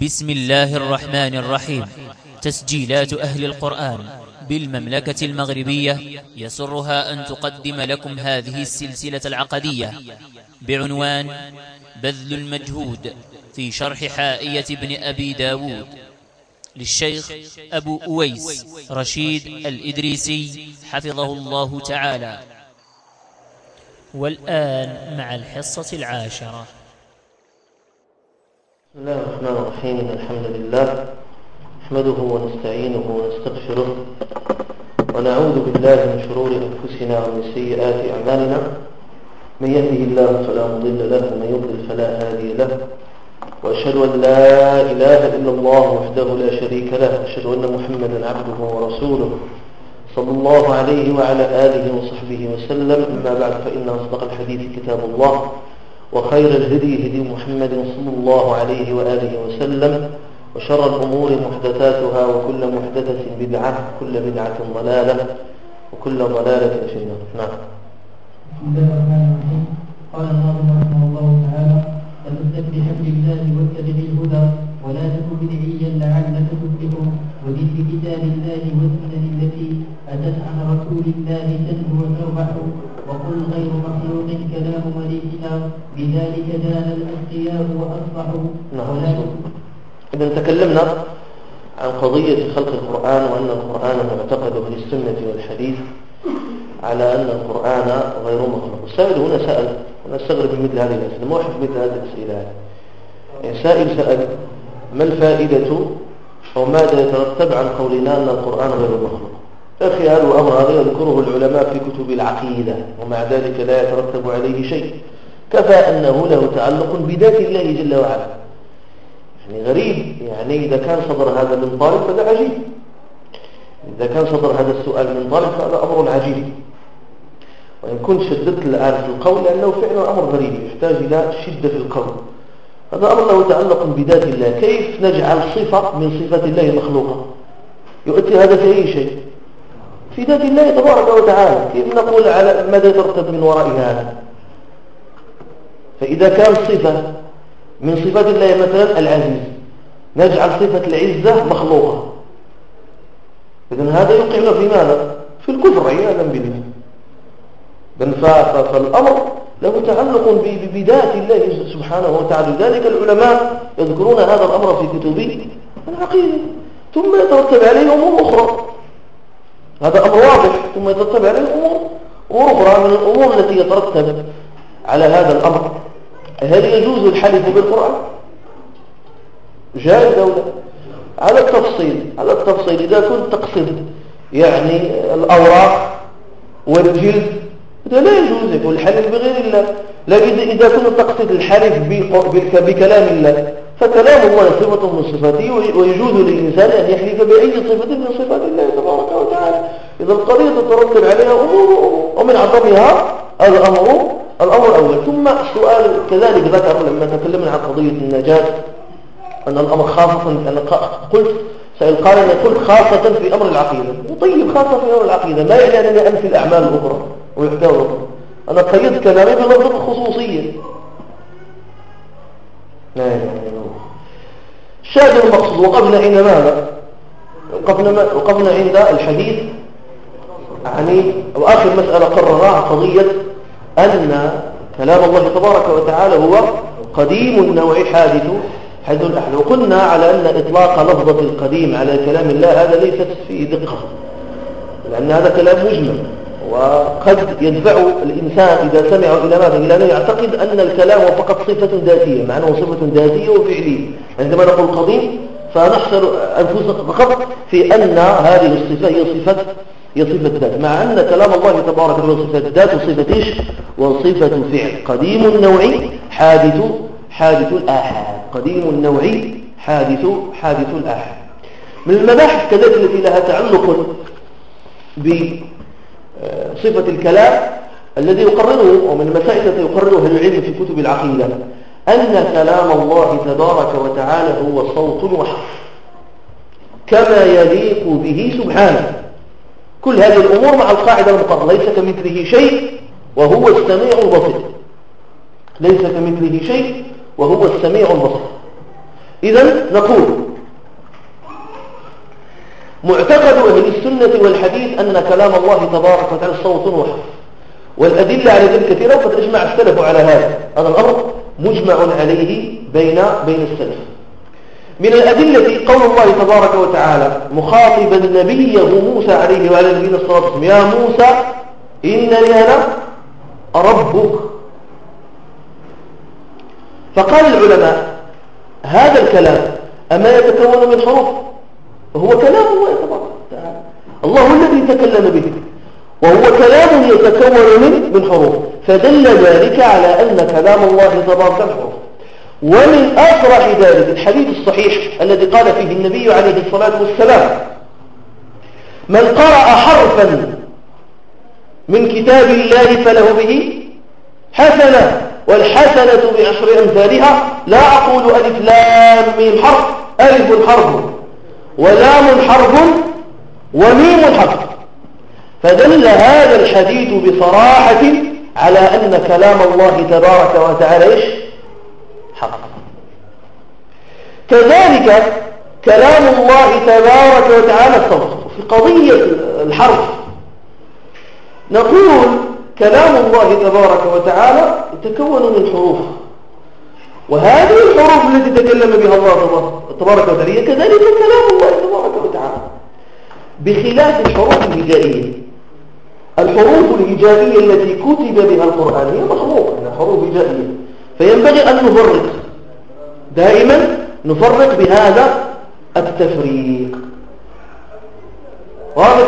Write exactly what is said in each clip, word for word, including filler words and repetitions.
بسم الله الرحمن الرحيم. تسجيلات أهل القرآن بالمملكة المغربية يسرها أن تقدم لكم هذه السلسلة العقدية بعنوان بذل المجهود في شرح حائية ابن أبي داود للشيخ أبو أويس رشيد الإدريسي حفظه الله تعالى. والآن مع الحصة العاشرة. بسم الله الرحمن الرحيم. الحمد لله نحمده ونستعينه ونستغفره ونعوذ بالله من شرور أنفسنا ومن سيئات أعمالنا. من يهده الله فلا مضل له ومن يضلل فلا هادي له، وأشهد أن لا إله إلا الله وحده لا شريك له، وأشهد أن محمدا عبده ورسوله صلى الله عليه وعلى آله وصحبه وسلم. أما بعد، فإن أصدق الحديث كتاب الله، وخير الهدي هدي محمد صلى الله عليه وآله وسلم، وشر الأمور محدثاتها، وكل محدثة بدعة، وكل بدعة ضلالة، وكل ضلالة في النار. نعم. بسم الله الرحمن الرحيم. قال الناظم رحمه الله تعالى: فمسك بحبل الله واتبع الهدى ولا تكن بدعيا لعلك تفلح، ودين بكتاب الله والسنن التي أتت عن رسول الله تنجو وتربح، وقل غير مخلوق كلام مليكنا بذلك دان الأتقياء وأصبحوا. نعم. إذا تكلمنا عن قضية خلق القرآن، وأن القرآن معتقد في السنة والحديث على أن القرآن غير مخلوق. السائل هنا سأل، ونستغرب من مثل هذه الأسئلة، ما أحب مثل هذه الأسئلة. يعني سائل سأل: ما الفائدة أو ماذا يترتب عن قولنا أن القرآن غير مخلوق؟ أخي، هذا الأمر هذا يذكره العلماء في كتب العقيدة، ومع ذلك لا يترتب عليه شيء، كفى أنه له تعلق بذات الله جل وعلا. يعني غريب، يعني إذا كان صدر هذا من طالب فهذا عجيب، إذا كان صدر هذا السؤال من طالب فهذا أمر عجيب. وإن كنت شددت الآن في القول لأنه فعلا أمر غريب يحتاج إلى شدة في القول. هذا أمر له تعلق بذات الله. كيف نجعل صفة من صفات الله مخلوقة؟ يؤتي هذا في أي شيء؟ في ذات الله تبارك وتعالى. كيف نقول على ماذا يترتب من وراء هذا؟ فإذا كان صفة من صفات الله مثلا العزيز، نجعل صفة العزة مخلوقة، إذن هذا يوقعنا في ماذا؟ في الكفر عياذا بالله. فالأمر له تعلق بذات الله سبحانه وتعالى. ذلك العلماء يذكرون هذا الأمر في كتب العقيدة، ثم يترتب عليه أمور أخرى. هذا أمر واضح، ثم يترتب عليه أمور أخرى. من الأمور التي يترتب على هذا الأمر: هل يجوز الحلف بالقرآن؟ جائز أو لا؟ على التفصيل على التفصيل إذا كنت تقصد يعني الأوراق والجلد هذا لا يجوز يكون الحلف بغير الله. لكن إذا كنت تقصد الحلف بكلام الله فكلام الله صفة من صفاته، ويجوز للإنسان أن يحلف بأي صفة من صفات الله تبارك وتعالى. إذا القضية تترتب عليها أمور، ومن أعظمها الأمر الأمر الأول. ثم السؤال كذلك ذكر لما تكلمنا عن قضية النجاة أن الأمر خاصة، أنا قلت سأل قال أنا قلت خاصة في أمر العقيدة. طيب، خاصة في أمر العقيدة ما يعني أنني أنفي الأعمال الأخرى ويحتوى الأخرى. أنا قيدت كلامي بلفظ الخصوصية. لا إله إلا الله. الشاهد المقصود، وقفنا عند ماذا؟ وقفنا, وقفنا عند الحديث يعني وآخر مسألة قررها قضية أن كلام الله تبارك وتعالى هو قديم النوع حادث حيث الأحد. وقلنا على أن إطلاق لفظة القديم على كلام الله هذا ليست فيه دقة، لأن هذا كلام مجمل، وقد يدفع الإنسان إذا سمع إلى ماذا؟ إلى أن يعتقد أن الكلام هو فقط صفة ذاتية، معناه صفة ذاتية وفعلية. عندما نقول قديم فنحصر أنفسنا فقط في أن هذه الصفة هي صفة هي صفة ذات، مع أن كلام الله تبارك وتعالى صفة ذات وصفة إيش؟ وصفة فعل. قديم النوع حادث حادث الآحاد. قديم النوع حادث حادث الآحاد. من المباحث كذلك التي لها تعلق بصفة الكلام الذي يقرره، ومن المسائل التي يقررها العلم في كتب العقيدة، أن كلام الله تبارك وتعالى هو صوت وحرف كما يليق به سبحانه. كل هذه الأمور مع القاعدة المقررة: ليس كمثله شيء وهو السميع البصير. ليس كمثله شيء وهو السميع البصير. إذن نقول معتقد أهل السنة والحديث أن كلام الله تبارك وتعالى صوت وحرف، والأدلة على ذلك كثيرة، وقد أجمع السلف على هذا هذا الأمر مجمع عليه بين بين السلف. من الأدلة قول الله تبارك وتعالى مخاطبا نبيه موسى عليه وعلى نبينا الصلاة والسلام: يا موسى إنني أنا ربك. فقال العلماء هذا الكلام أما يتكون من حروف؟ وهو كلام الله تبارك وتعالى، الله الذي تكلم به، وهو كلام يتكون من من حروف، فدل ذلك على أن كلام الله تبارك وتعالى حروف. ومن أصرح ذلك الحديث الصحيح الذي قال فيه النبي عليه الصلاة والسلام: من قرأ حرفا من كتاب الله فله به حسنة، والحسنة بعشر أمثالها، لا أقول ألف لام ميم حرف، ألف حرف ولام حرف وميم حرف. فدل هذا الحديث بصراحة على أن كلام الله تبارك وتعالى إيش؟ حق. كذلك كلام الله تبارك وتعالى الصوت. في قضية الحرف نقول كلام الله تبارك وتعالى يتكون من حروف، وهذه الحروف التي تكلم بها الله تبارك وتعالى كذلك كلام الله تبارك وتعالى، بخلاف الحروف الهجائية. الحروف الهجائية التي كتب بها القرآن هي مخلوقة، حروف هجائية، فينبغي أن نفرق دائما، نفرق بهذا التفريق. واضح؟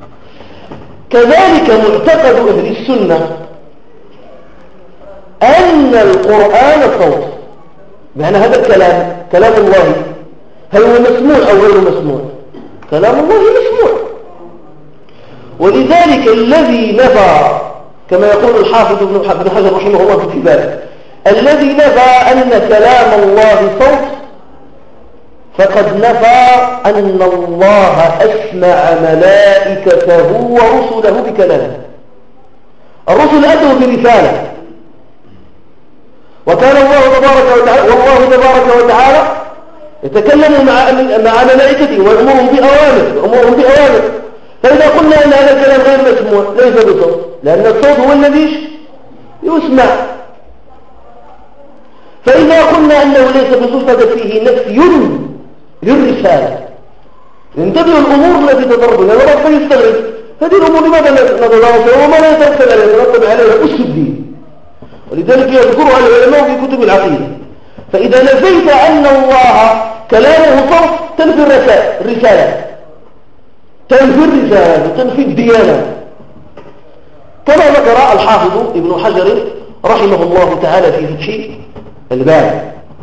كذلك معتقد أهل السنة أن القرآن صوت، معنى هذا الكلام كلام الله، هل هو مسموع أو غير مسموع؟ كلام الله مسموع. ولذلك الذي نفى، كما يقول الحافظ ابن حجر رحمه الله في كتابه، الذي نفى أن كلام الله صوت فقد نفى أن الله أسمع ملائكته ورسله بكلامه. الرسل أتوا برسالة، وكان الله تبارك وتعالى والله تبارك وتعالى يتكلم مع مع ملائكته ويأمرهم بأوامر ويأمرهم بأوامر. فإذا قلنا أن هذا الكلام غير مسموع ليس بصوت، لأن الصوت هو الذي يسمع. فإذا قلنا أنه ليس بصوت فيه نفي للرسالة. انتبهوا الأمور التي تضرب لنا ربما يستغرب هذه الأمور لماذا نتضاوصها وما لا يترتب عليها يترتب عليها أس الدين، ولذلك يذكرها العلماء في كتب العقيدة. فإذا نفيت أن الله كلامه صوت تنفي الرسالة، تنفي الرسالة وتنفي الديانة، كما ذكر الحافظ ابن حجر رحمه الله تعالى في فتح الباري.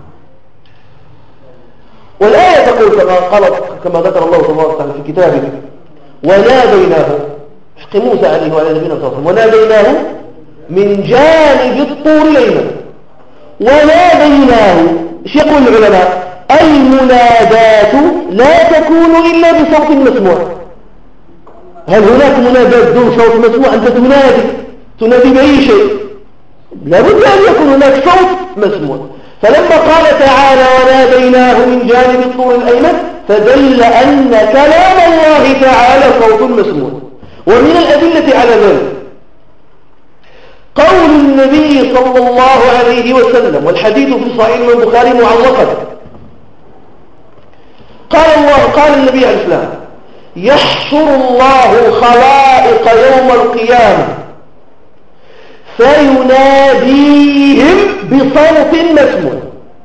والآية تقول كما قال كما ذكر الله تبارك وتعالى في كتابه: وناديناه، حق موسى عليه وعلى نبينا صلى الله عليه وسلم، وناديناه من جانب الطور الأيمن. وناديناه، ايش يقول العلماء؟ المنادات لا تكون إلا بصوت مسموع. هل هناك منادات دون صوت مسموع؟ أنت تنادي تنادي بأي شيء، لابد أن يكون هناك صوت مسموع. فلما قال تعالى وناديناه من جانب الطور الأيمن فدل أن كلام الله تعالى صوت مسموع. ومن الأدلة على ذلك قول النبي صلى الله عليه وسلم، والحديث في صحيح البخاري معلقا، قال الله قال النبي عليه السلام: يحشر الله خلائق يوم القيامة فيناديهم بصوت مسموع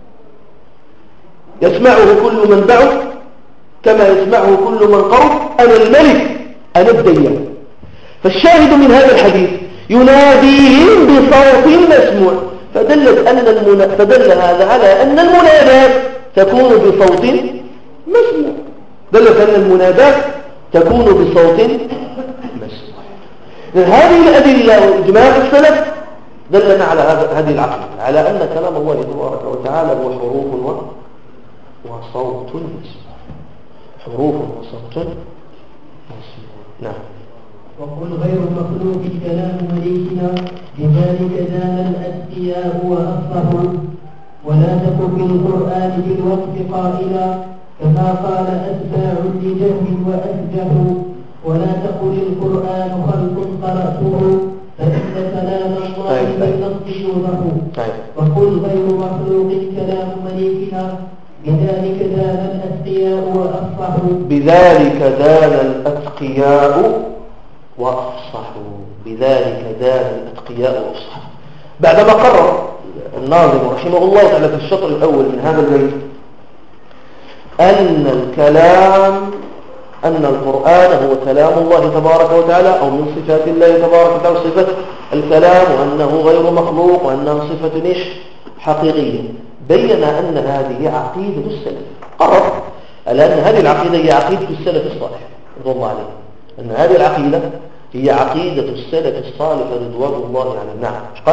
يسمعه كل من بعث كما يسمعه كل من قرب: أنا الملك أنا الديان. فالشاهد من هذا الحديث يناديهم بصوت مسموع، فدلت أن المنا... فدل هذا على أن المنادات تكون بصوت مسموع، دلت أن المنادات تكون بصوت مسموع. هذه الأدلة وإجماع السلف دلنا على هذه العقيدة، على أن كلام الله تبارك وتعالى هو حروف و... وصوت مسموع، حروف وصوت مسموع. نعم. وقل غير مخلوق كلام مليكنا، لذلك دان الأتقياء وأفرحوا ولا تك بالقرآن بالوقت قائلا كما قال أتباع لجهم وأسجه ولا تقل القرآن خلق قرأته فإن كلام الله بالنص يوضح وقل غير مخلوق كلام مليكنا بذلك دان الأتقياء وأفصحوا بذلك دان الأتقياء وأفصحوا بذلك دان الأتقياء وأفصحوا. بعدما قرر الناظم رحمه الله تعالى في الشطر الأول من هذا البيت أن الكلام أن القرآن هو كلام الله تبارك وتعالى أو من صفات الله تبارك وتعالى صفة الكلام وأنه غير مخلوق وأنه صفة نش حقيقية، بين أن هذه عقيدة السلف. قرر لأن هذه العقيدة هي عقيدة السلف الصالح رضوان الله عليه، أن هذه العقيدة هي عقيدة السلف الصالح رضوان الله عليه. نعم قال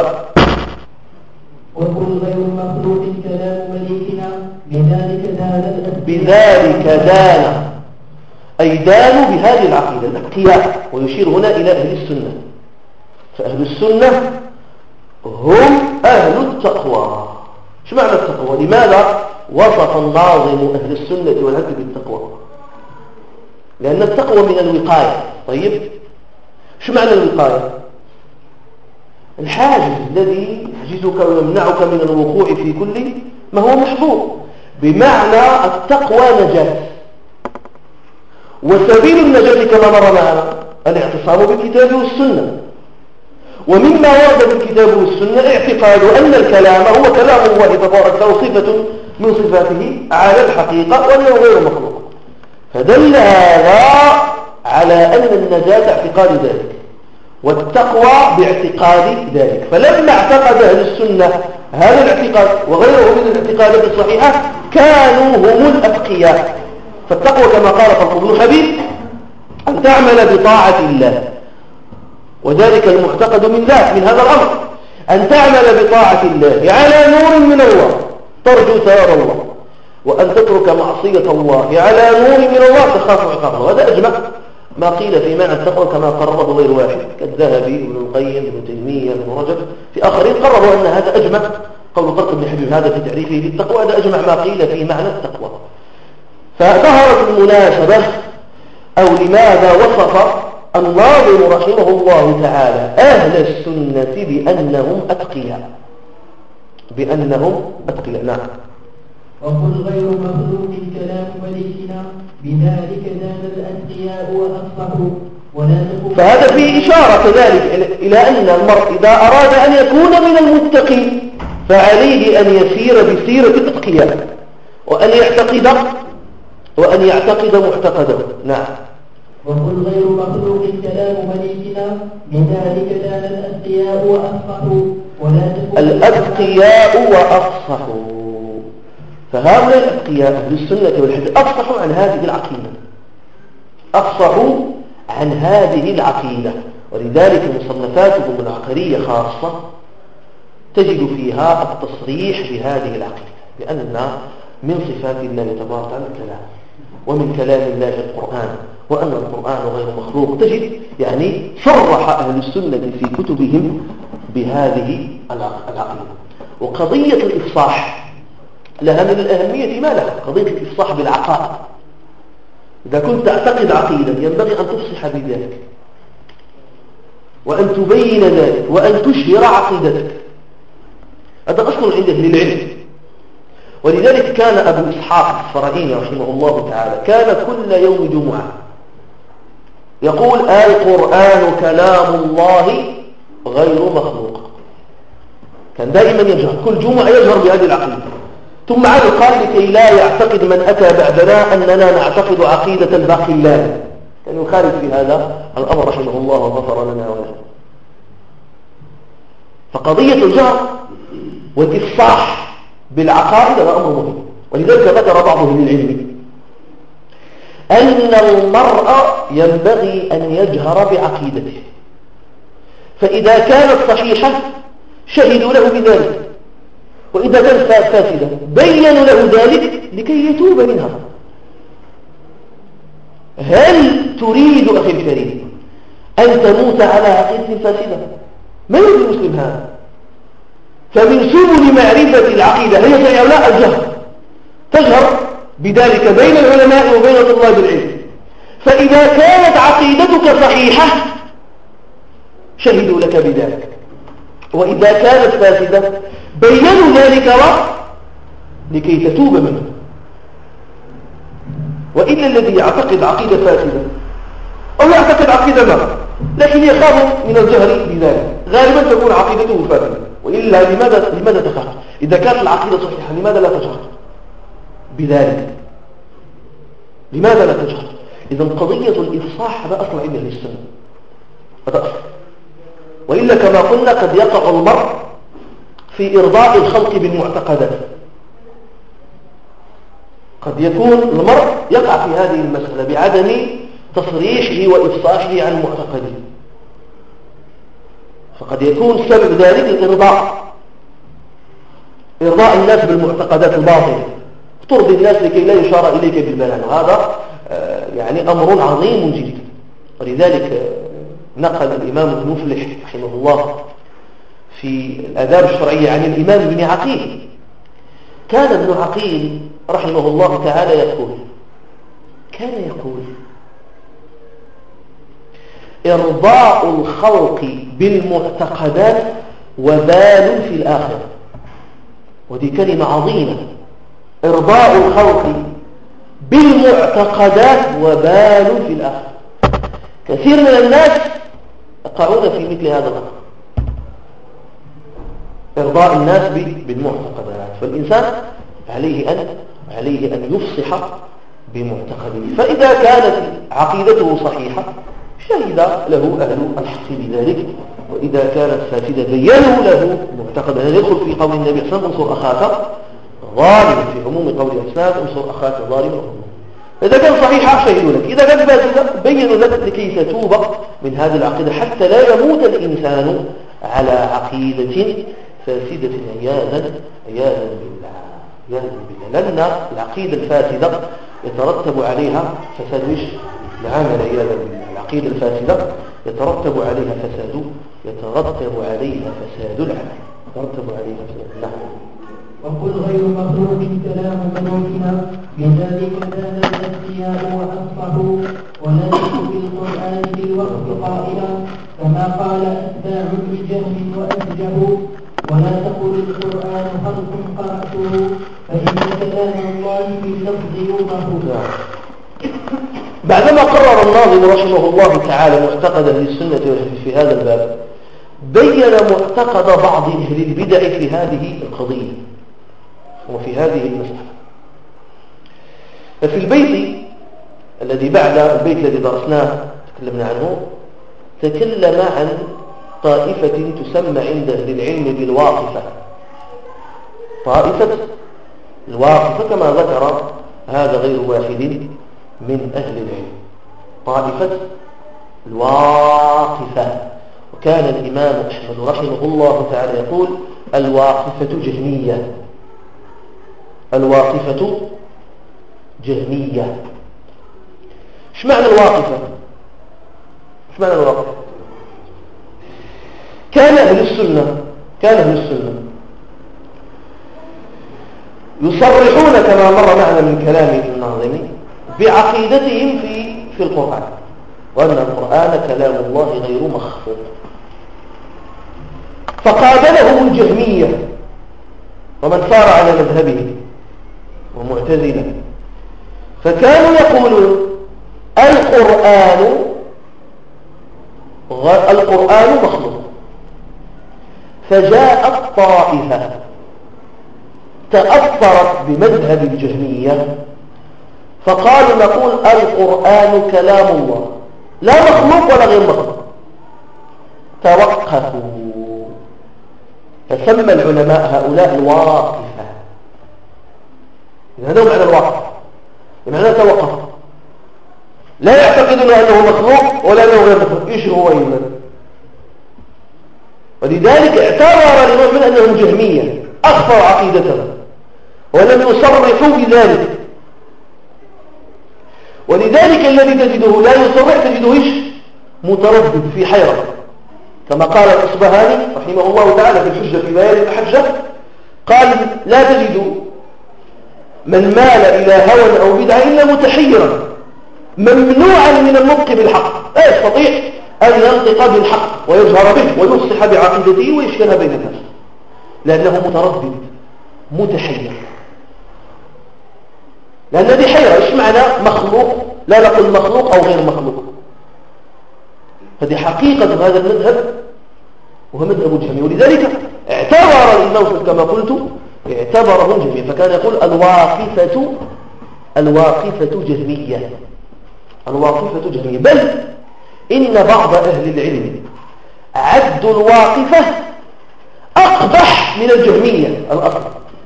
وقل غير مخلوق كلام مليكنا بذلك دان بذلك دان أي دانوا بهذه العقيدة الأتقياء، ويشير هنا إلى أهل السنة. فأهل السنة هم أهل التقوى. شو معنى التقوى؟ لماذا وصف الناظم أهل السنة والهدى بالتقوى؟ لأن التقوى من الوقاية. طيب شو معنى الوقاية؟ الحاجز الذي يحجزك ويمنعك من الوقوع في كل ما هو محظور. بمعنى التقوى نجاة، وسبيل النجاة كما مر معنا الاعتصام بالكتاب والسنة. ومما ورد بالكتاب والسنة اعتقاد أن الكلام هو كلام الله تبارك وتعالى صفة من صفاته على الحقيقة وأنه غير مخلوق. فدل هذا على أن النجاة اعتقاد ذلك والتقوى باعتقاد ذلك. فلما اعتقد أهل السنة هذا الاعتقاد وغيره من الاعتقادات الصحيحة كانوا هم الأتقياء. فالتقوى كما قال طلق بن حبيب أن تعمل بطاعة الله، وذلك المعتقد من ذات من هذا الأمر أن تعمل بطاعة الله على نور من الله ترجو ثواب الله، وأن تترك معصية الله على نور من الله تخاف عقاب الله. هذا أجمع ما قيل في معنى التقوى كما قرره غير واحد كالذهبي ابن القيم ابن تيمية ابن رجب في آخرين قرروا أن هذا أجمع. قول طلق بن حبيب هذا في تعريفه للتقوى هذا أجمع ما قيل في معنى التقوى. فظهرت المناسبة أو لماذا وصف الناظم رحمه الله تعالى أهل السنة بأنهم أتقياء بأنهم أتقياء. نعم وقل غير مخلوق كلام مليكنا بذلك دان الأتقياء وأفصحوا ولا تكون. فهذا فيه إشارة كذلك إلى أن المرء إذا أراد أن يكون من المتقين فعليه أن يسير بسيرة الأتقياء وأن يعتقد وأن يعتقد معتقده. نعم وقل غير مخلوق كلام مليكنا بذلك دان الأتقياء وأفصحوا ولا تكون الأتقياء وأفصحوا. فهؤلاء الأتقياء أهل السنة والحديث أفصحوا عن هذه العقيدة أفصحوا عن هذه العقيدة ولذلك مصنفاتهم العقلية خاصة تجد فيها التصريح بهذه العقيدة لأن من صفات الله تبارك وتعالى الكلام ومن كلام الله القرآن وأن القرآن غير مخلوق. تجد يعني صرح أهل السنة في كتبهم بهذه العقيدة. وقضية الإفصاح لها من الأهمية ما لها قضية الإفصاح بالعقائد. إذا كنت تعتقد عقيدة ينبغي أن تفصح بذلك وأن تبين ذلك وأن تشهر عقيدتك. هذا أصل عند أهل العلم. ولذلك كان أبو إسحاق الفراهيدي رحمه الله تعالى كان كل يوم جمعة يقول القرآن كلام الله غير مخلوق. كان دائما يجهر كل جمعة يجهر بهذه العقيدة. ثم عاد قال لكي لا يعتقد من أتى بعدنا أننا نعتقد عقيدة الباقي الله كان يخالف في هذا الأمر رحمه الله وغفر لنا وله. فقضية الجهر والإفصاح بالعقائد هذا أمر مهم. ولذلك ذكر بعض أهل العلم أن المرء ينبغي أن يجهر بعقيدته فإذا كانت صحيحة شهدوا له بذلك وإذا كانت فاسدة بيّنوا له ذلك لكي يتوب منها. هل تريد أخي الكريم أن تموت على عقيدة فاسدة؟ ما يريد المسلم هذا؟ فمن سبل معرفة العقيدة هي صحيحة أو لا الجهر، تجهر بذلك بين العلماء وبين طلاب العلم. فإذا كانت عقيدتك صحيحة شهدوا لك بذلك، وإذا كانت فاسدة بيّنوا ذلك لكي تتوب منه. وإلا الذي يعتقد عقيدة فاسدة أو يعتقد عقيدة ما لكن يخاف من الجهر بذلك غالبا تكون عقيدته فاسدة. وإلا لماذا, لماذا تخاف؟ إذا كانت العقيدة صحيحة لماذا لا تجهر بذلك؟ لماذا لا تجهر؟ إذا قضية الإفصاح هذا أصل عند أهل السنة، هذا أصل. وإلا كما قلنا قد يقع المرء في إرضاء الخلق بالمعتقدات، قد يكون المرء يقع في هذه المسألة بعدم تصريحه وإفصاحه عن معتقده، فقد يكون سبب ذلك الإرضاء، إرضاء الناس بالمعتقدات الباطلة، ترضي الناس لكي لا يشار إليك بالبيان، وهذا يعني أمر عظيم جدا. ولذلك نقل الإمام ابن مفلح رحمه الله في الآداب الشرعية عن الإمام ابن عقيل، كان ابن عقيل رحمه الله تعالى يقول كان يقول إرضاء الخلق بالمعتقدات وبال في الآخرة. ودي كلمة عظيمة، إرضاء الخلق بالمعتقدات وبال في الآخرة. كثير من الناس يقعون في مثل هذا الأمر، إرضاء الناس بالمعتقدات، فالإنسان عليه أن عليه أن يفصح بمعتقده. فإذا كانت عقيدته صحيحة شهد له أهل الحق بذلك، وإذا كانت فاسدة بيّنوا له معتقدا. هذا يدخل في قول النبي صلى الله عليه وسلم انصر أخاك ظالما، في عموم قول الإسلام انصر أخاك ظالما. إذا كان صحيحة شهدوا لك، إذا كان فاسدة بيّنوا لك لكي تتوب من هذه العقيدة حتى لا يموت الإنسان على عقيدة فاسدة عياذا عياذا بالله عياذا بالله. لأن العقيدة الفاسدة يترتب عليها فساد العمل عياذا بالله. العقيدة الفاسدة يترتب عليها فساد يترتب عليها فساد العمل يترتب عليها فساد العمل. وقل غير مخلوق كلام ملوكنا بذلك كان الأنبياء وأصفحوا ونزلوا في القرآن في الوقت قائلا كما قال أتباع لجهم وأسجهوا ولا تقل القرآن خلق قرأته فإن كلام الله باللفظ يوضح. بعدما قرر الناظم رحمه الله تعالى معتقد أهل السنة في هذا الباب، بين معتقد بعض أهل البدع في هذه القضية وفي هذه المسألة. ففي البيت الذي بعد البيت الذي درسناه تكلمنا عنه، تكلم عن طائفة تسمى عند أهل العلم بالواقفة. طائفة الواقفة كما ذكر هذا غير واحد من أهل العلم، طائفة الواقفة. وكان الإمام أحمد رحمه الله تعالى يقول الواقفة جهمية، الواقفة جهمية. ايش معنى الواقفة؟ ايش معنى الواقفة؟ كان أهل السنة كان أهل السنة يصرحون كما مر معنا من كلام الناظم بعقيدتهم في في القرآن، وأن القرآن كلام الله غير مخلوق. فقابلهم الجهمية ومن سار على مذهبه ومعتزلة، فكانوا يقولون القرآن القرآن مخلوق. فجاءت طائفة تأثرت بمذهب الجهمية فقالوا نقول القرآن كلام الله لا مخلوق ولا غير مخلوق. توقفوا، فسمى العلماء هؤلاء الواقفة. هذا معنى الواقف، بمعنى توقف، لا يعتقدون أنه مخلوق ولا أنه غير مخلوق. إيش هو إيمان؟ ولذلك اعتبر الإمام من أنهم جهمية، أخفوا عقيدتهم ولم يصرحوا بذلك. ولذلك الذي تجده لا يصرح تجده إيش؟ متردد في حيرة، كما قال الأصبهاني رحمه الله تعالى في الحجة في بيان الحجة، قال لا تجد من مال إلى هوى أو بدعة إلا متحيرا ممنوعا من النطق بالحق، لا يستطيع أن ينطق بالحق ويجهر به ويفصح بعقيدته ويشكلها بين الناس، لأنه متردد متحير. لأن هذه حيرة، إيش معنى مخلوق؟ لا نقول مخلوق أو غير مخلوق، هذه حقيقة هذا المذهب وهو مذهب الجهمية. ولذلك اعتبر الإمام كما قلت اعتبره الجهمية، فكان يقول الواقفة الواقفة جهمية، الواقفة جهمية. بل إن بعض أهل العلم عدوا الواقفة أقبح من الجهمية الأصل،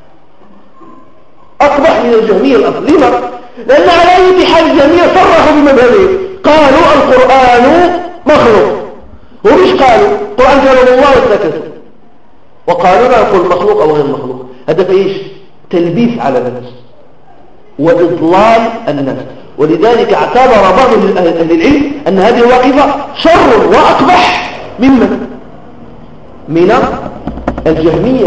أقبح من الجهمية الأصل. لما؟ لأن على أي حال الجهمية صرحوا بمذهبهم، قالوا القرآن مخلوق، ومش قالوا القرآن كلام الله وسكتوا، وقالوا لا نقول مخلوق أو غير مخلوق. هذا فإيش؟ تلبيس على الناس وإضلال الناس. ولذلك اعتبر بعض أهل العلم أن هذه الواقفة شر وأقبح ممن من الجهمية.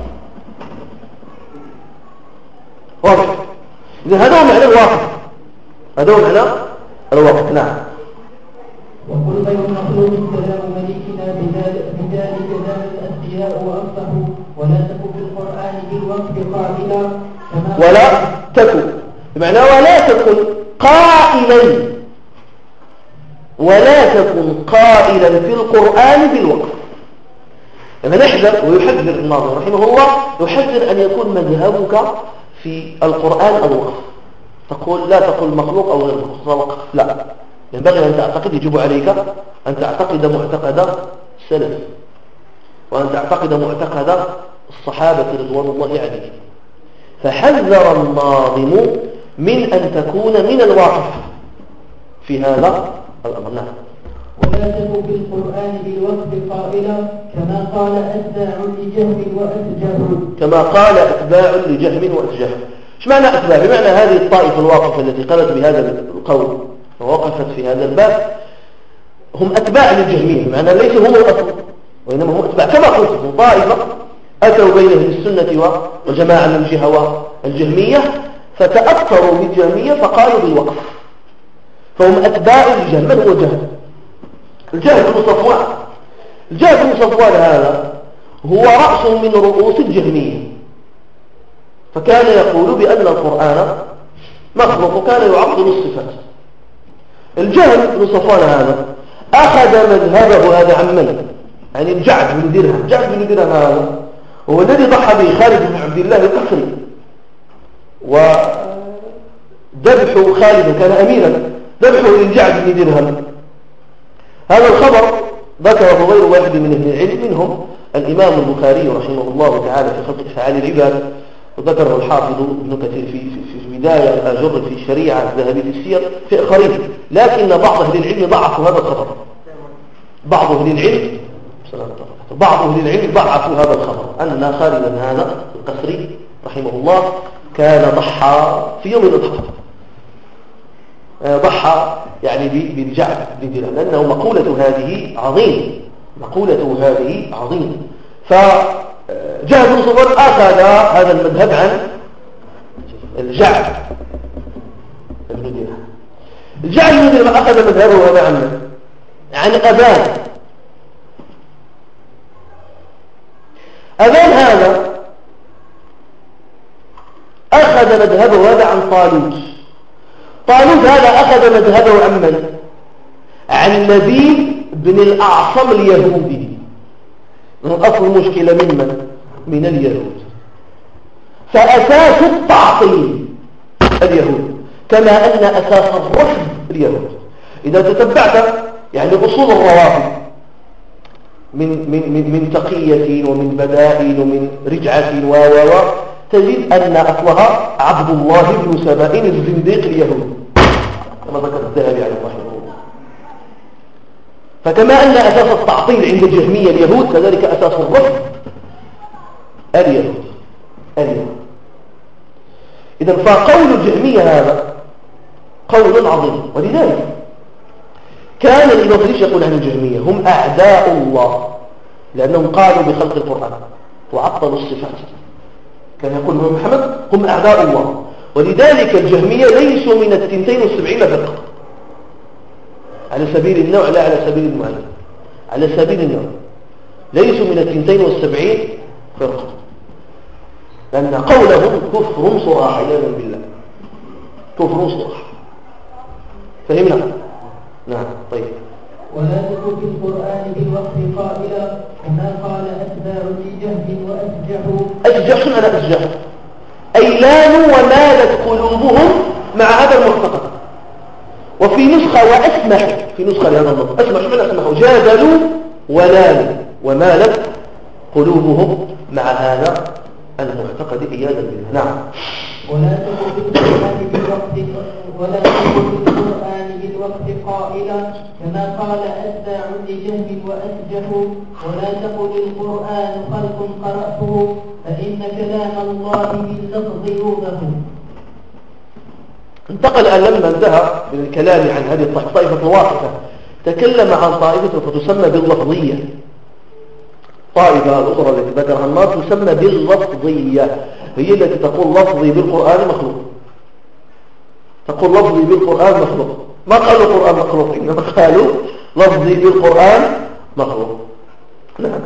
واضح؟ إذن هذا هو معنى الواقف، هذا هو معنى الواقف. نعم. وقل غير مخلوق كلام ملكنا بذلك كلام الأنبياء وأصله، ولا تكن في القرآن بالوقف قائلا ولا تكن، بمعنى ولا تكن قائلا، ولا تكن قائلا في القرآن بالوقف. لما نحذر، ويحذر الناظر رحمه الله، يحذر أن يكون مذهبك في القرآن الوقف، تقول لا تقول مخلوق أو غير مخلوق، وقف لا، ينبغي أن تعتقد، يجب عليك أن تعتقد معتقد السلف، وأن تعتقد معتقد الصحابة رضوان الله عليهم. فحذر الناظم من أن تكون من الواقف في هذا الأمر. نعم. ولا تكن في القرآن بالوقف قائلا كما قال أتباع لجهم وأتجاه، كما قال أتباع لجهم وأتجاه. ايش معنى أتباع؟ بمعنى هذه الطائفة الواقفة التي قالت بهذا القول ووقفت في هذا الباب هم أتباع للجهمية، بمعنى ليس هم الأصل وإنما هم أتباع. كما قلت هم طائفة أتوا بين أهل السنة والجماعة من جهة والجهمية، فتأثروا بالجهمية فقالوا بالوقف، فهم أتباع للجهم. من هو جهم؟ الجهم بن صفوان. الجهم بن صفوان هذا هو رأس من رؤوس الجهمية، فكان يقول بأن القرآن مخلوق وكان يعطل الصفات. الجهم بن صفوان هذا أخذ مذهبه هذا عن من؟ يعني الجعد بن درهم. الجعد بن درهم هذا هو الذي ضحى به خالد بن عبد الله القسري، وذبح خالد كان أميرا، ذبحه للجعد بن درهم. هذا الخبر ذكره غير واحد من أهل العلم، منهم الإمام البخاري رحمه الله تعالى في خلق أفعال العباد، وذكره الحافظ ابن كثير في في بداية الآجر في الشريعة، الذهبي في السير، في آخرين. لكن بعض أهل العلم ضعفوا هذا الخبر، بعض أهل العلم بعض أهل العلم ضعفوا هذا الخبر، أن خالدا هذا القسري رحمه الله كان ضحى في يوم الأضحى، ضحى يعني بالجعد بن درهم، لأنه مقولة هذه عظيم، مقولة هذه عظيم. فجعد بن صفوان أخذ هذا المذهب عن الجعد بن درهم. الجعد بن درهم أخذ مذهبه هذا عن عن أبان. أبان هذا أخذ مذهبه هذا عن طالوت. طالوت هذا أخذ مذهبه عن من؟ عن لبيد بن الأعصم اليهودي. من أصل المشكلة من من؟ من اليهود. فأساس التعطيل اليهود، كما أن أساس الرفض اليهود. إذا تتبعت يعني أصول الروافض من من من من تقية ومن بدائل ومن رجعة و و و تجد أن أصلها عبد الله بن سبائن الزنديق اليهودي، كما ذكر الذهبي عليه رحمه الله. فكما أن أساس التعطيل عند الجهمية اليهود، كذلك أساس الرفض اليهود اليهود. إذن فقول الجهمية هذا قول عظيم. ولذلك كان الإمام ليش يقول عن الجهمية هم أعداء الله لأنهم قالوا بخلق القرآن وعطلوا الصفات. كان يقول الإمام محمد هم أعداء الله، ولذلك الجهمية ليسوا من التنتين والسبعين فرقة على سبيل النوع لا على سبيل المعين، على سبيل النوع ليسوا من التنتين والسبعين فرقة، لأن قولهم كفر صراح عياذا بالله، كفر صراح. فهمنا؟ نعم. طيب. ولا تكن في القرآن بالوقت قائلا كما قال أتباع لجهل وأسجحوا. أسجح شنو أنا أسجح؟ أي لانوا ومالت قلوبهم مع هذا المعتقد. وفي نسخة وأسمح، في نسخة لهذا النص أسمح شنو أسمحوا؟ جادلوا ولانوا ومالت قلوبهم مع هذا المعتقد عياذا بالله. نعم. ولا تكن في القرآن بالوقت ولا تكن في القرآن بالوقت قائلا كما قال أتباع لجهل وأسجحوا. ولا تقل القرآن خلق قرأته فإن كلام الله باللفظ يوضح. انتقل الآن لما انتهى من الكلام عن هذه الطائفة الواقفة تكلم عن طائفة فتسمى باللفظية. طائفة الأخرى التي ذكرها الناس تسمى باللفظية، هي التي تقول لفظي بالقرآن مخلوق، تقول لفظي بالقرآن مخلوق، ما قالوا القرآن مخلوق إنما قالوا لفظي بالقرآن مخلوق. نعم.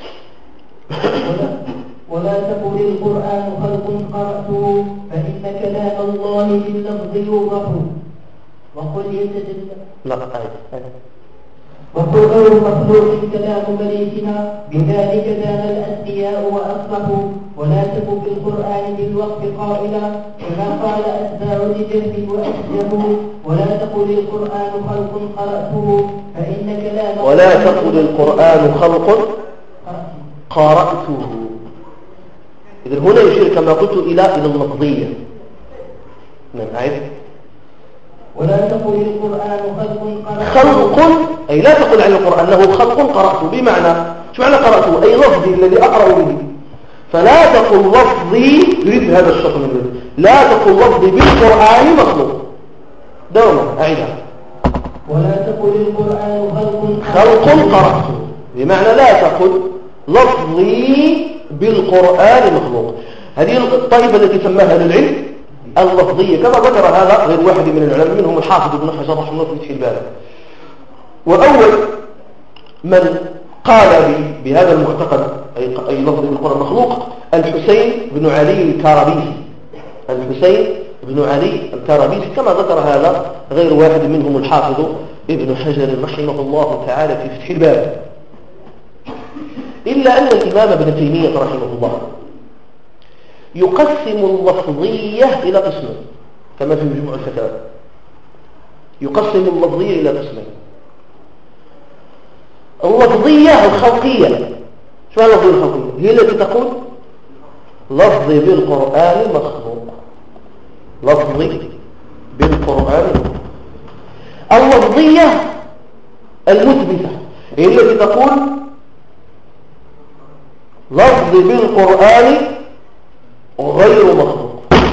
ولا تقل القرآن خلق قرأته فإن كلام الله باللفظ يوضح. وقل يتجلى لا آية وقل غير مخلوق كلام مليكنا بذلك دان الأنبياء وأصلحوا. ولا تكن في القرآن بالوقت قائلا كما قال أتباع لجهل وأسجحوا. ولا تقل القرآن خلق قرأته فإن كلام ولا تقل القرآن خلق قرأته. إذن هنا يشير كما قلت إلى إلى اللفظية. نعم أعيد. ولا تقل القرآن خلق قرأته. خلق أي لا تقل عن القرآن أنه خلق قرأته، بمعنى شو معنى قرأته؟ أي لفظي الذي أقرأ به. فلا تقل لفظي يريد هذا الشخص من ذلك. لا تقل لفظي بالقرآن مخلوق. دوما أعيدها. ولا تقل القرآن خلق خلق قرأته، بمعنى لا تقل لفظي بالقرآن مخلوق. هذه الطائفة التي سماها للعلم اللفظية كما ذكر هذا غير واحد من العلماء منهم الحافظ ابن حجر رحمه الله في فتح الباري. وأول من قال بهذا المعتقد أي لفظ بالقرآن مخلوق الحسين بن علي الكارابيسي. الحسين بن علي الكارابيسي كما ذكر هذا غير واحد منهم الحافظ ابن حجر رحمه الله تعالى في فتح الباري. إلا أن الإمام ابن تيمية رحمه الله يقسم اللفظية إلى قسمين كما في مجموع الفتاوى. يقسم اللفظية إلى قسمين. اللفظية الخلقية. شو هي اللفظية الخلقية؟ هي التي تقول لفظي بالقرآن مخلوق، لفظي بالقرآن مخلوق. اللفظية المثبتة هي التي تقول لفظي بالقرآن غير مخلوق.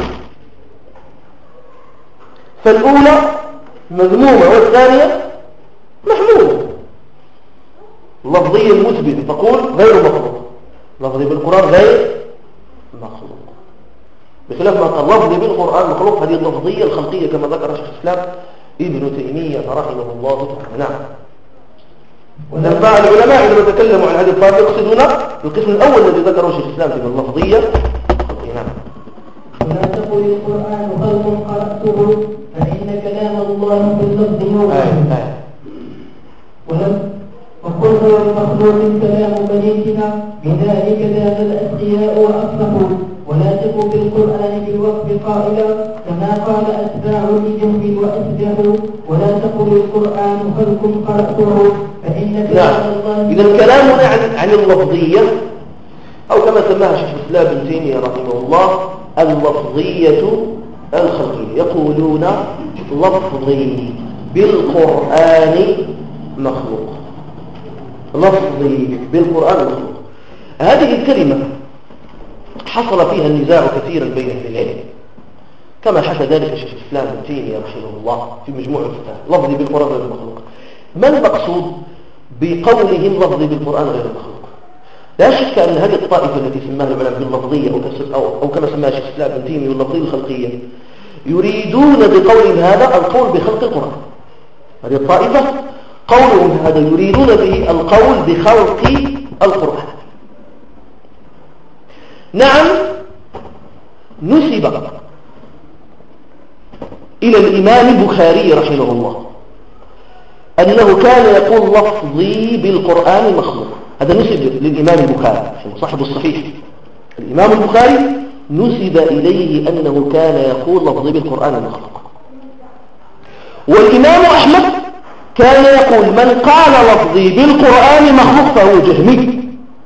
فالأولى مذمومة والثانية محمودة. اللفظية المثبتة تقول غير مخلوق، لفظي بالقرآن غير مخلوق، بخلاف ما قال لفظي بالقرآن مخلوق. هذه اللفظية الخلقية كما ذكر شيخ الإسلام ابن تيمية رحمه الله تعالى. نعم. ولما العلماء عندما تكلموا عن هذه الطائفة يقصدون القسم الأول الذي ذكره شيخ الإسلام في اللفظية. نعم. ولا تقل القرآن خلق قرأته فإن كلام الله باللفظ يوضح. ولم وقل غير مخلوق كلام مليكنا بذلك دان الأتقياء وأصلحوا. ولا تكن في القرآن بالوقف قائلا كما قال أتباع لجهل وأسجحوا. ولا تقل القرآن خلق قرأته فإن كلام الله. إذا كلامنا عن عن اللفظية أو كما سماها شيخ الإسلام ابن تيمية رحمه الله اللفظية الخلقية. يقولون لفظي بالقرآن مخلوق، لفظي بالقرآن مخلوق. هذه الكلمة حصل فيها النزاع كثيرا بين أهل العلم كما حكى ذلك شيخ الإسلام ابن تيمية رحمه الله في مجموع الفتاوى. لفظي بالقرآن غير مخلوق ما المقصود بقولهم لفظي بالقرآن غير مخلوق؟ لا شك أن هذه الطائفة التي سماها العلماء باللفظية أو, أو كما سماها شيخ الإسلام ابن تيمية واللفظية الخلقية يريدون بقولهم هذا القول بخلق القرآن. هذه الطائفة قولهم هذا يريدون به القول بخلق القرآن. نعم نسب إلى الإمام البخاري رحمه الله أنه كان يقول لفظي بالقرآن مخلوق. هذا نسب للإمام البخاري صاحب الصحيح. الإمام البخاري نسب إليه أنه كان يقول لفظي بالقرآن مخلوق. والإمام أحمد كان يقول من قال لفظي بالقرآن مخلوق فهو جهمي.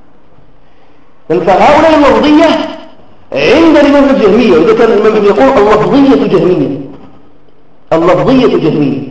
فهؤلاء اللفظية عند الإمام الجهمية، وإذا كان الإمام يقول اللفظية جهمية، اللفظية جهمية.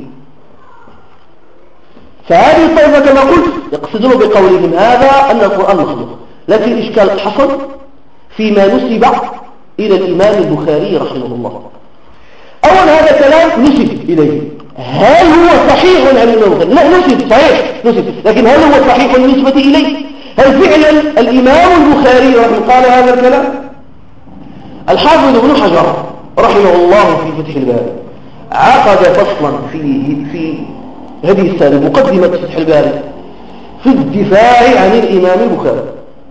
فهذه الطائفة كما قلت يقصدون بقولهم هذا أن القرآن مخلوق، لكن الإشكال حصل فيما نسب إلى الإمام البخاري رحمه الله. أول هذا كلام نسب إليه، هل هو صحيح عن الإمام البخاري؟ لا، نسب صحيح نسب، لكن هل هو صحيح بالنسبة إليه؟ هل فعلا الإمام البخاري رحمه قال هذا الكلام؟ الحافظ ابن حجر رحمه الله في فتح الباري عقد فصلا في في هذه السنة مقدمة فتح الباري في الدفاع عن الإمام البخاري،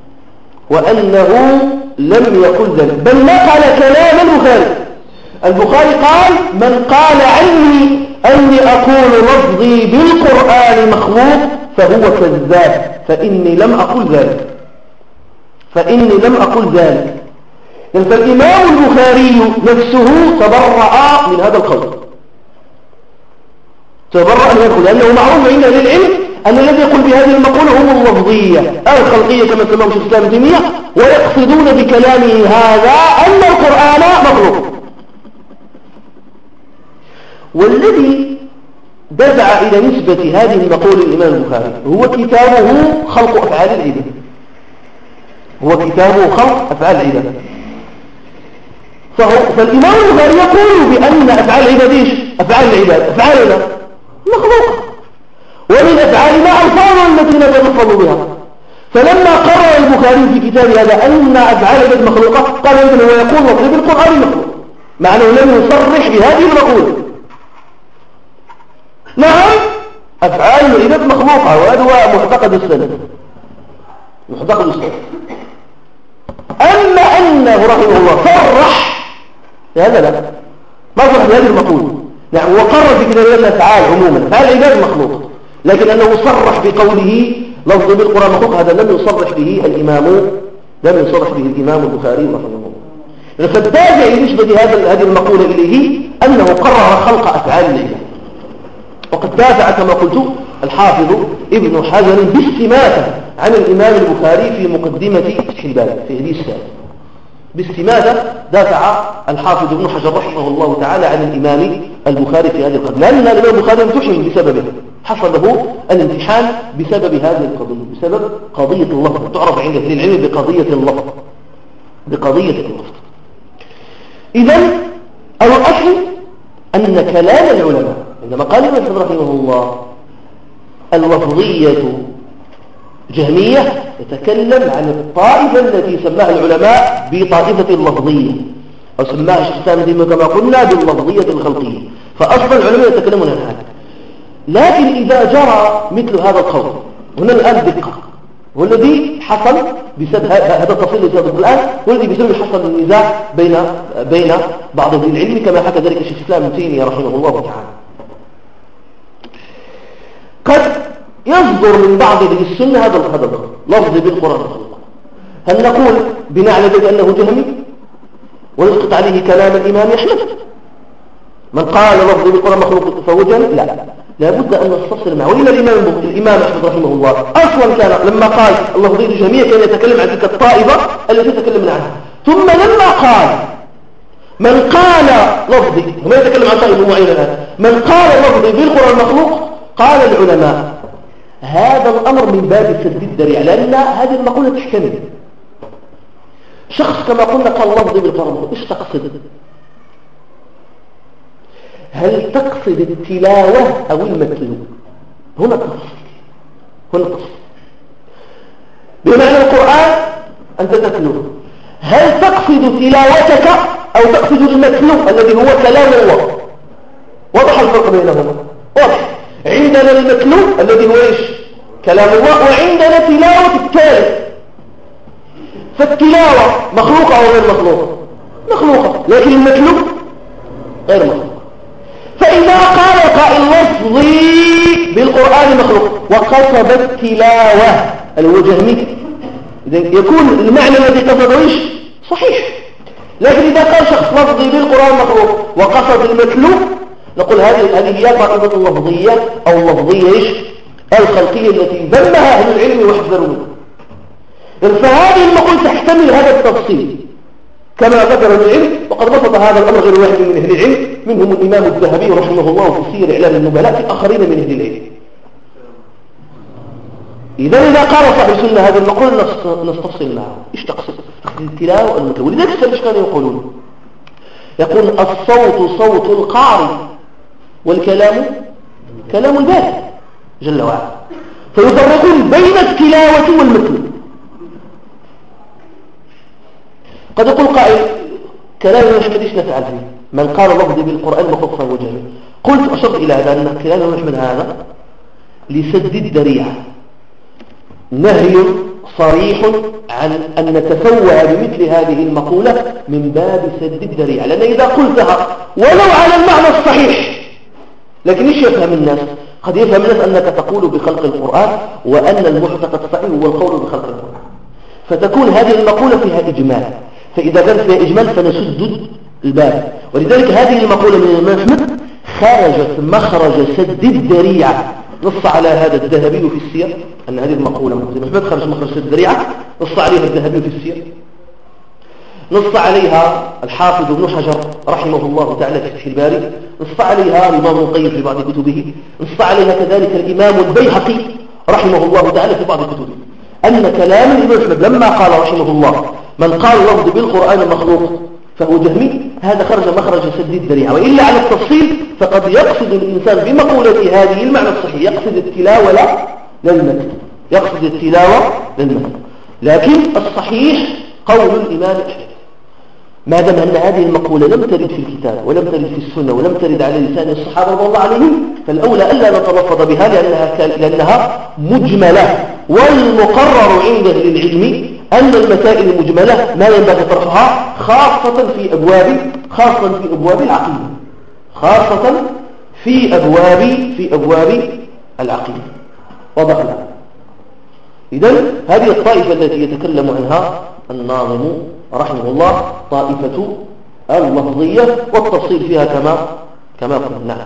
وأنه لم يقل ذلك، بل نقل كلام البخاري. البخاري قال من قال عني أني أقول لفظي بالقرآن مخلوق فهو كذاب، فإني لم أقل ذلك فإني لم أقل ذلك فالإمام البخاري نفسه تبرأ من هذا القول، تبرأ من هذا القول، لأنه معروف عند أهل العلم أن الذي يقول بهذه المقولة هم اللفظية أو الخلقية كما سماه شيخ الإسلام ابن تيمية، ويقصدون بكلامه هذا أن القرآن مخلوق. والذي دفع إلى نسبة هذه المقولة للإمام البخاري هو كتابه خلق أفعال العباد، هو كتابه خلق أفعال العباد. فالإمام البخاري يقول بأن أفعال العباد إيش؟ أفعال العباد أفعالنا مخلوقة، ومن أفعالنا ألفاظ التي نتلفظ بها. فلما قرر البخاري في كتابه هذا أن أفعال العباد مخلوقة قال إذن هو يقول لفظ بالقرآن مخلوق، مع أنه لم يصرح بهذه المقولة. نعم أفعال العباد مخلوقة، وهذا هو معتقد السلف، معتقد السلف. أما أنه رحمه الله صرح هذا لا، ما صرح بهذه المقولة. نعم وقرر في كتابه أن أفعال عموما أفعال العباد مخلوقة، لكن أنه صرح بقوله لفظ بالقرآن مخلوق هذا لم يصرح به الإمام لم يصرح به الإمام البخاري رحمه الله. فالدافع لنسبة هذه المقولة إليه أنه قرر خلق أفعال العباد. وقد دافع كما قلت الحافظ ابن حجر باستماتة عن الإمام البخاري في مقدمة فتح الباري في هذه السنة، باستماتة دافع الحافظ ابن حجر رحمه الله تعالى عن الإمام البخاري في هذه القضية، لأن الإمام البخاري امتحن بسببه، حصل له الامتحان بسبب هذه القضية، بسبب قضية اللفظ، تعرف عند أهل العلم بقضية اللفظ، بقضية اللفظ. إذن الأصل أن كلام العلماء عندما قال ابن حجر رحمه الله اللفظية جهمية يتكلم عن الطائفة التي سماها العلماء بطائفة اللفظية، أو سماها الشيخ الإسلام ابن تيمية كما قلنا باللفظية الخلقية. فأصلا العلماء يتكلمون عن هذا، لكن إذا جرى مثل هذا القول هنا الآن دقة، والذي حصل بسبب هذا التفصيل الذي سيذكر الآن، والذي بسبب حصل النزاع بين بين بعض أهل العلم كما حكى ذلك الشيخ الإسلام ابن تيمية رحمه الله تعالى. قد يصدر من بعض أهل السنة هذا القول لفظ بالقرآن مخلوق، هل نقول بناء على ذلك أنه جهمي ونسقط عليه كلام الإمام أحمد من قال لفظ بالقرآن مخلوق فهو جهمي؟ لا لا لا بد أن نستفصل معه. وإلا الإمام الإمام أحمد رحمه الله أصلا كان لما قال اللفظية الجهمية كان يتكلم عن تلك الطائفة التي تكلمنا عنها، ثم لما قال من قال لفظي وما يتكلم عن طائفة معينة الآن، من قال لفظي بالقرآن مخلوق قال العلماء هذا الأمر من باب سد الذريعة، لأن هذه المقولة تحتمل شخص كما قلنا قال لفظي بالقرآن مخلوق، إيش تقصد؟ هل تقصد التلاوة أو المتلو؟ هنا التفصيل هنا التفصيل بمعنى القرآن أنت تتلوه، هل تقصد تلاوتك أو تقصد المتلو الذي هو كلام الله؟ واضح الفرق بينهما؟ واضح. عندنا المتلو الذي هو إيش؟ كلام الله، وعندنا تلاوة التالي. فالتلاوة مخلوقة أو غير مخلوقة؟ مخلوقة، لكن المتلو غير مخلوق. فإذا قال قائل لفظي بالقرآن مخلوق وقصد التلاوة الوجهمي، يكون المعنى الذي قصده إيش؟ صحيح. لكن إذا قال شخص لفظي بالقرآن مخلوق وقصد المتلو، نقول هذه هذه هي قاعدة اللفظية أو اللفظية إيش؟ الخلقية التي ذمها أهل العلم واحذروا منها. فهذه المقولة تحتمل هذا التفصيل كما ذكر العلم، وقد بسط هذا الأمر غير واحد من أهل العلم، منهم الإمام الذهبي رحمه الله في سير إعلام النبلاء، في آخرين من أهل العلم. إذا إذا قال صاحب السنة هذا المقول نستفصل معه، إيش تقصد؟ التلاوة والمتلو. ولذلك السلف كانوا يقولون يقول الصوت صوت القارئ والكلام كلام البارئ جل وعلا، فيفرقون بين التلاوة والمتلو. قد يقول قائل كلام محمد ايش نفعل فيه؟ من قال لفظي بالقرآن مخفا وجهه. قلت أشرت إلى هذا أن كلام محمد هذا لسد الذريعة، نهي صريح عن أن نتفوه بمثل هذه المقولة من باب سد الذريعة، لأن إذا قلتها ولو على المعنى الصحيح، لكن إيش يفهم الناس؟ قد يفهم الناس أنك تقول بخلق القرآن وأن المعتقد الصحيح هو القول بخلق القرآن، فتكون هذه المقولة فيها إجمال، فإذا كان فيها إجمال فنسد الباب. ولذلك هذه المقولة من الإمام أحمد خرجت مخرج سد الذريعة، نص على هذا الذهبي في السير أن هذه المقولة من الإمام أحمد خرج مخرج سد الذريعة، نص عليها الذهبي في السير، نص عليها الحافظ ابن حجر رحمه الله تعالى في فتح الباري، نص عليها الإمام القيم في بعض كتبه، نص عليها كذلك الإمام البيهقي رحمه الله تعالى في بعض كتبه، أن كلام الإمام أحمد لما قال رحمه الله من قال لفظ بالقرآن مخلوق فهو جهمي، هذا خرج مخرج سد الذريعة. وإلا على التفصيل فقد يقصد الإنسان بمقولة هذه المعنى الصحيح، يقصد التلاوة لا للمتن، يقصد التلاوة للمتن، لكن الصحيح قول الإمام أحمد ما دام أن هذه المقولة لم ترد في الكتاب ولم ترد في السنة ولم ترد على لسان الصحابة رضي الله عنهم، فالأولى ألا نتلفظ بها لأنها, لأنها مجملة. والمقرر عند أهل العلم أن المسائل المجملة ما ينبغي طرحها خاصة في أبواب خاصة في أبواب العقيدة خاصة في أبواب في أبواب العقيدة. واضح لها؟ إذن هذه الطائفة التي يتكلم عنها الناظم رحمه الله طائفة اللفظية، والتفصيل فيها كما كما قلنا. نعم.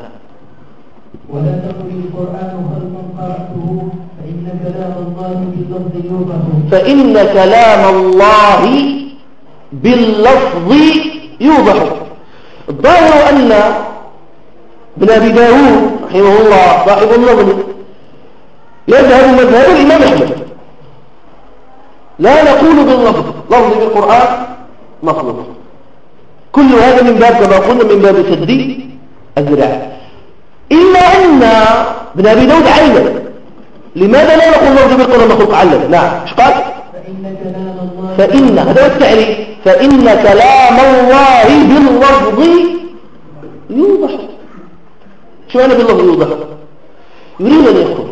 ولا تقل القرآن خلق قرأته فإن كلام الله باللفظ يوضح فإن كلام الله باللفظ يوضح. الظاهر أن ابن أبي داود رحمه الله صاحب النظم يذهب مذهب الإمام أحمد، لا نقول باللفظ، لفظ بالقرآن مخلوق. كل هذا من باب كما قلنا من باب سد الذراع، إلا أن ابن أبي داود علم. لماذا لا نقول لفظ بالقرآن مخلوق؟ علم. نعم. ايش قال؟ فإن كلام الله فإن هذا هو التعريف، فإن كلام الله باللفظ يوضح. شو معنى باللفظ يوضح؟ يريد أن يقول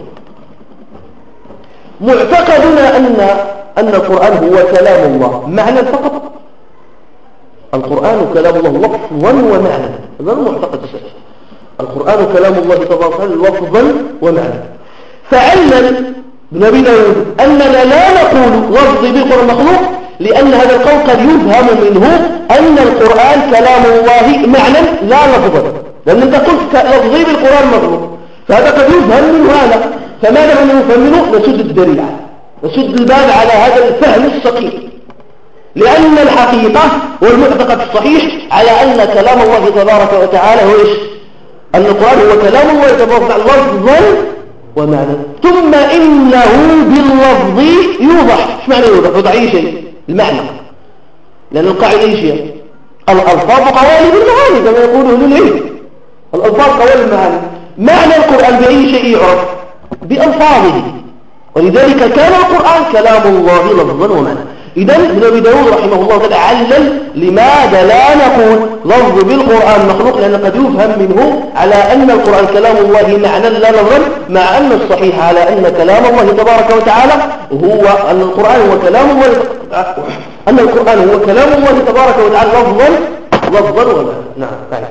معتقدنا أن أن القرآن هو كلام الله معنى فقط، القرآن كلام الله لفظا ومعنى، هذا المعتقد السلفي. القرآن كلام الله تبارك وتعالى لفظا ومعنى. فعلم ابن أبي داود أننا لا نقول لفظي بالقرآن مخلوق، لأن هذا القول قد يفهم منه أن القرآن كلام الله معنى لا لفظا، لأن أنت قلت لفظي بالقرآن مخلوق، فهذا قد يفهم منه هذا. فماذا من يفهم منه؟ نسد الذريعة، نسد الباب على هذا الفهم السقيم، لأن الحقيقة والمعتقد الصحيح على أن كلام الله تبارك وتعالى هو إيش؟ أن القرآن هو كلام الله تبارك وتعالى لفظا ومعنى. ثم إنه باللفظ يوضح. ايش معنى يوضح؟ يوضح أي شيء المعنى، لأن القاعدة ايش هي؟ الألفاظ قوالب المعاني كما يقوله أهل العلم، الألفاظ قوالب المعاني. معنى القرآن بأي شيء يعرف؟ بألفاظه، ولذلك كان القرآن كلام الله لفظا ومعنى. إذن ابن أبي داود رحمه الله تعالى علل لماذا لا نقول لفظ بالقرآن مخلوق، لأن قد يفهم منه على أن القرآن كلام الله معنى لا لفظا، مع أن الصحيح على أن كلام الله تبارك وتعالى هو أن القرآن هو كلام الله أن القرآن هو كلام الله تبارك وتعالى لفظا لفظا ومعنى. نعم فعلا.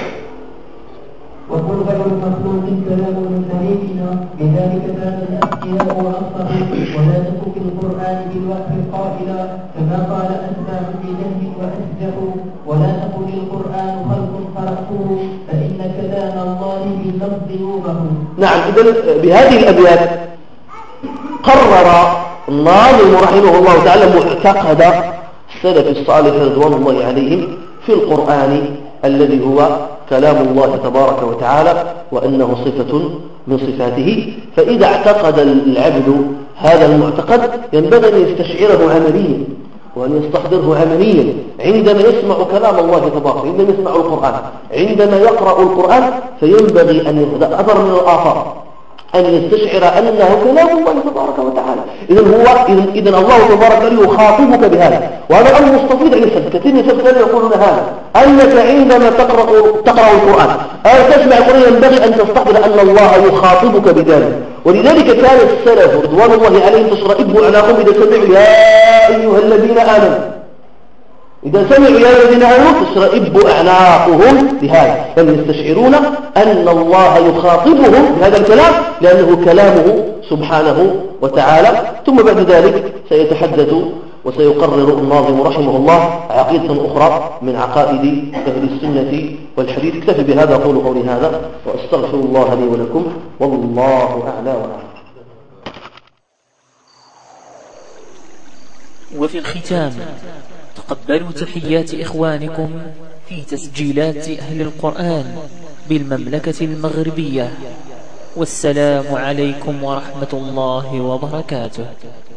وكل غير مخلوق كلام من شريكنا، بذلك كان الأذكياء وأصدقوا ولا تكن في القرآن بالوقف قائلا كما قال أتباع بجهل وأسجأوا، ولا تكن القرآن خلق خلقه فإن كلام الله باللفظ يوضح. نعم، إذن بهذه الأبيات قرر الناظم رحمه الله تعالى معتقد السلف الصالح رضوان الله عليهم في القرآن الذي هو كلام الله تبارك وتعالى، وأنه صفة من صفاته. فإذا اعتقد العبد هذا المعتقد ينبغي أن يستشعره عمليا وأن يستحضره عمليا عندما يسمع كلام الله تبارك، عندما يسمع القرآن، عندما يقرأ القرآن، فينبغي أن يأخذ أثر من الآثار، أن يستشعر أنه كلام الله تبارك وتعالى. إذن هو إذن الله تبارك وتعالى يخاطبك بهذا، وهذا أمر مستفيد عن السلف. كثير من السلف يقولون هذا، أنك عندما تقرأ تقرأ القرآن أو تسمع القرآن ينبغي أن تستحضر أن الله يخاطبك بذلك. ولذلك كان السلف رضوان الله عليهم تشرئب أعناقهم إذا سمعوا يا أيها الذين آمنوا، إذا سمعوا يا الذين آمنوا تشرئب أعناقهم بهذا، بل يستشعرون أن الله يخاطبهم بهذا الكلام لأنه كلامه سبحانه وتعالى. ثم بعد ذلك سيتحدث وسيقرر الناظم رحمه الله عقيدة أخرى من عقائد أهل السنة والحديث. اكتفي بهذا، أقول قولي هذا وأستغفر الله لي ولكم، والله أعلى وأعلم. وفي الختام تقبلوا تحيات إخوانكم في تسجيلات أهل القرآن بالمملكة المغربية، والسلام عليكم ورحمة الله وبركاته.